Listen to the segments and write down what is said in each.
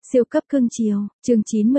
Siêu cấp cưng chiều, chương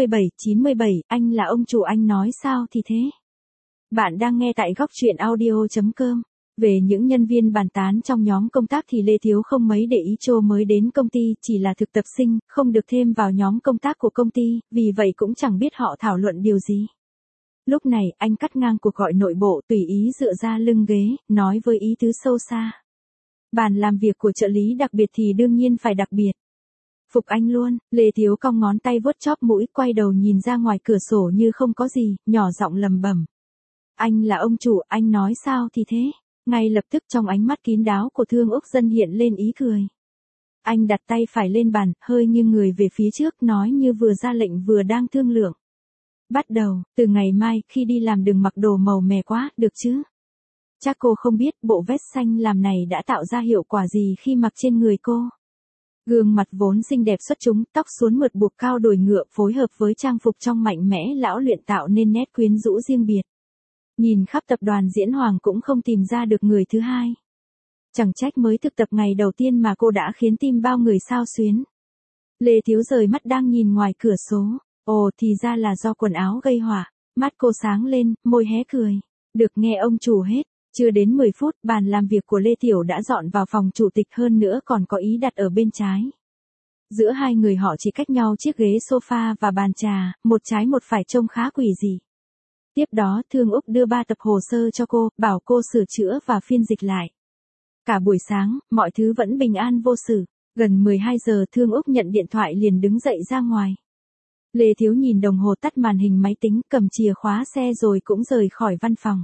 97, anh là ông chủ anh nói sao thì thế. Bạn đang nghe tại góc truyện audio.com. Về những nhân viên bàn tán trong nhóm công tác thì Lê Thiếu không mấy để ý Trô mới đến công ty, chỉ là thực tập sinh, không được thêm vào nhóm công tác của công ty, vì vậy cũng chẳng biết họ thảo luận điều gì. Lúc này, anh cắt ngang cuộc gọi nội bộ, tùy ý dựa ra lưng ghế, nói với ý tứ sâu xa. Bàn làm việc của trợ lý đặc biệt thì đương nhiên phải đặc biệt. Phục anh luôn, Lê Thiếu cong ngón tay vuốt chóp mũi, quay đầu nhìn ra ngoài cửa sổ như không có gì, nhỏ giọng lầm bẩm. Anh là ông chủ, anh nói sao thì thế. Ngay lập tức trong ánh mắt kín đáo của Thương Úc Dân hiện lên ý cười. Anh đặt tay phải lên bàn, hơi nghiêng người về phía trước, nói như vừa ra lệnh vừa đang thương lượng. Bắt đầu, từ ngày mai, khi đi làm đừng mặc đồ màu mè quá, được chứ? Chắc cô không biết bộ vest xanh làm này đã tạo ra hiệu quả gì khi mặc trên người cô. Gương mặt vốn xinh đẹp xuất chúng, tóc suốn mượt buộc cao đuôi ngựa phối hợp với trang phục trong mạnh mẽ lão luyện tạo nên nét quyến rũ riêng biệt. Nhìn khắp tập đoàn Diễn Hoàng cũng không tìm ra được người thứ hai. Chẳng trách mới thực tập ngày đầu tiên mà cô đã khiến tim bao người xao xuyến. Lê Thiếu rời mắt đang nhìn ngoài cửa sổ. Ồ thì ra là do quần áo gây họa. Mắt cô sáng lên, môi hé cười. Được nghe ông chủ hết. Chưa đến 10 phút, bàn làm việc của Lê Tiểu đã dọn vào phòng chủ tịch, hơn nữa còn có ý đặt ở bên trái. Giữa hai người họ chỉ cách nhau chiếc ghế sofa và bàn trà, một trái một phải trông khá quỷ dị. Tiếp đó Thương Úc đưa 3 tập hồ sơ cho cô, bảo cô sửa chữa và phiên dịch lại. Cả buổi sáng, mọi thứ vẫn bình an vô sự. Gần 12 giờ Thương Úc nhận điện thoại liền đứng dậy ra ngoài. Lê Thiếu nhìn đồng hồ, tắt màn hình máy tính, cầm chìa khóa xe rồi cũng rời khỏi văn phòng.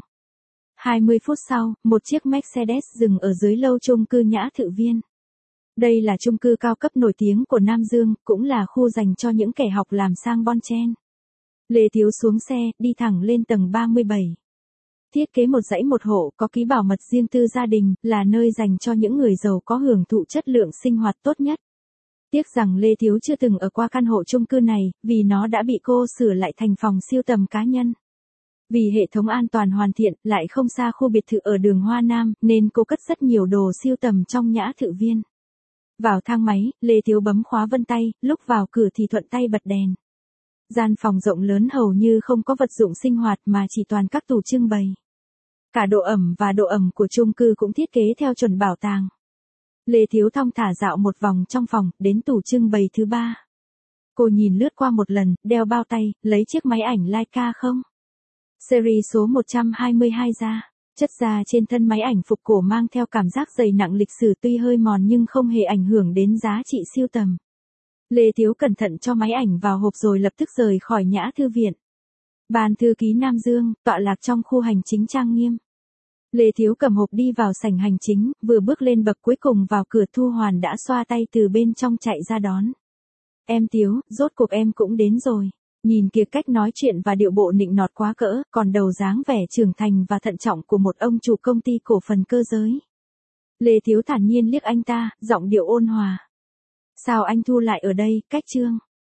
20 phút sau, một chiếc Mercedes dừng ở dưới lâu chung cư Nhã Thự Viên. Đây là chung cư cao cấp nổi tiếng của Nam Dương, cũng là khu dành cho những kẻ học làm sang bon chen. Lê Thiếu xuống xe, đi thẳng lên tầng 37. Thiết kế một dãy một hộ, có ký bảo mật riêng tư gia đình, là nơi dành cho những người giàu có hưởng thụ chất lượng sinh hoạt tốt nhất. Tiếc rằng Lê Thiếu chưa từng ở qua căn hộ chung cư này, vì nó đã bị cô sửa lại thành phòng sưu tầm cá nhân. Vì hệ thống an toàn hoàn thiện, lại không xa khu biệt thự ở đường Hoa Nam, nên cô cất rất nhiều đồ sưu tầm trong Nhã Thự Viên. Vào thang máy, Lê Thiếu bấm khóa vân tay, lúc vào cửa thì thuận tay bật đèn. Gian phòng rộng lớn hầu như không có vật dụng sinh hoạt mà chỉ toàn các tủ trưng bày. Cả độ ẩm và độ ẩm của chung cư cũng thiết kế theo chuẩn bảo tàng. Lê Thiếu thong thả dạo một vòng trong phòng, đến tủ trưng bày thứ 3. Cô nhìn lướt qua một lần, đeo bao tay, lấy chiếc máy ảnh Leica không? Series số 122 ra. Chất da trên thân máy ảnh phục cổ mang theo cảm giác dày nặng lịch sử, tuy hơi mòn nhưng không hề ảnh hưởng đến giá trị sưu tầm. Lê Thiếu cẩn thận cho máy ảnh vào hộp rồi lập tức rời khỏi Nhã Thư Viện. Ban thư ký Nam Dương, tọa lạc trong khu hành chính trang nghiêm. Lê Thiếu cầm hộp đi vào sảnh hành chính, vừa bước lên bậc cuối cùng vào cửa Thu Hoàn đã xoa tay từ bên trong chạy ra đón. Em Thiếu, rốt cuộc em cũng đến rồi. Nhìn kìa, cách nói chuyện và điệu bộ nịnh nọt quá cỡ, còn đầu dáng vẻ trưởng thành và thận trọng của một ông chủ công ty cổ phần cơ giới. Lê Thiếu thản nhiên liếc anh ta, giọng điệu ôn hòa. Sao anh Thu lại ở đây, cách Trương?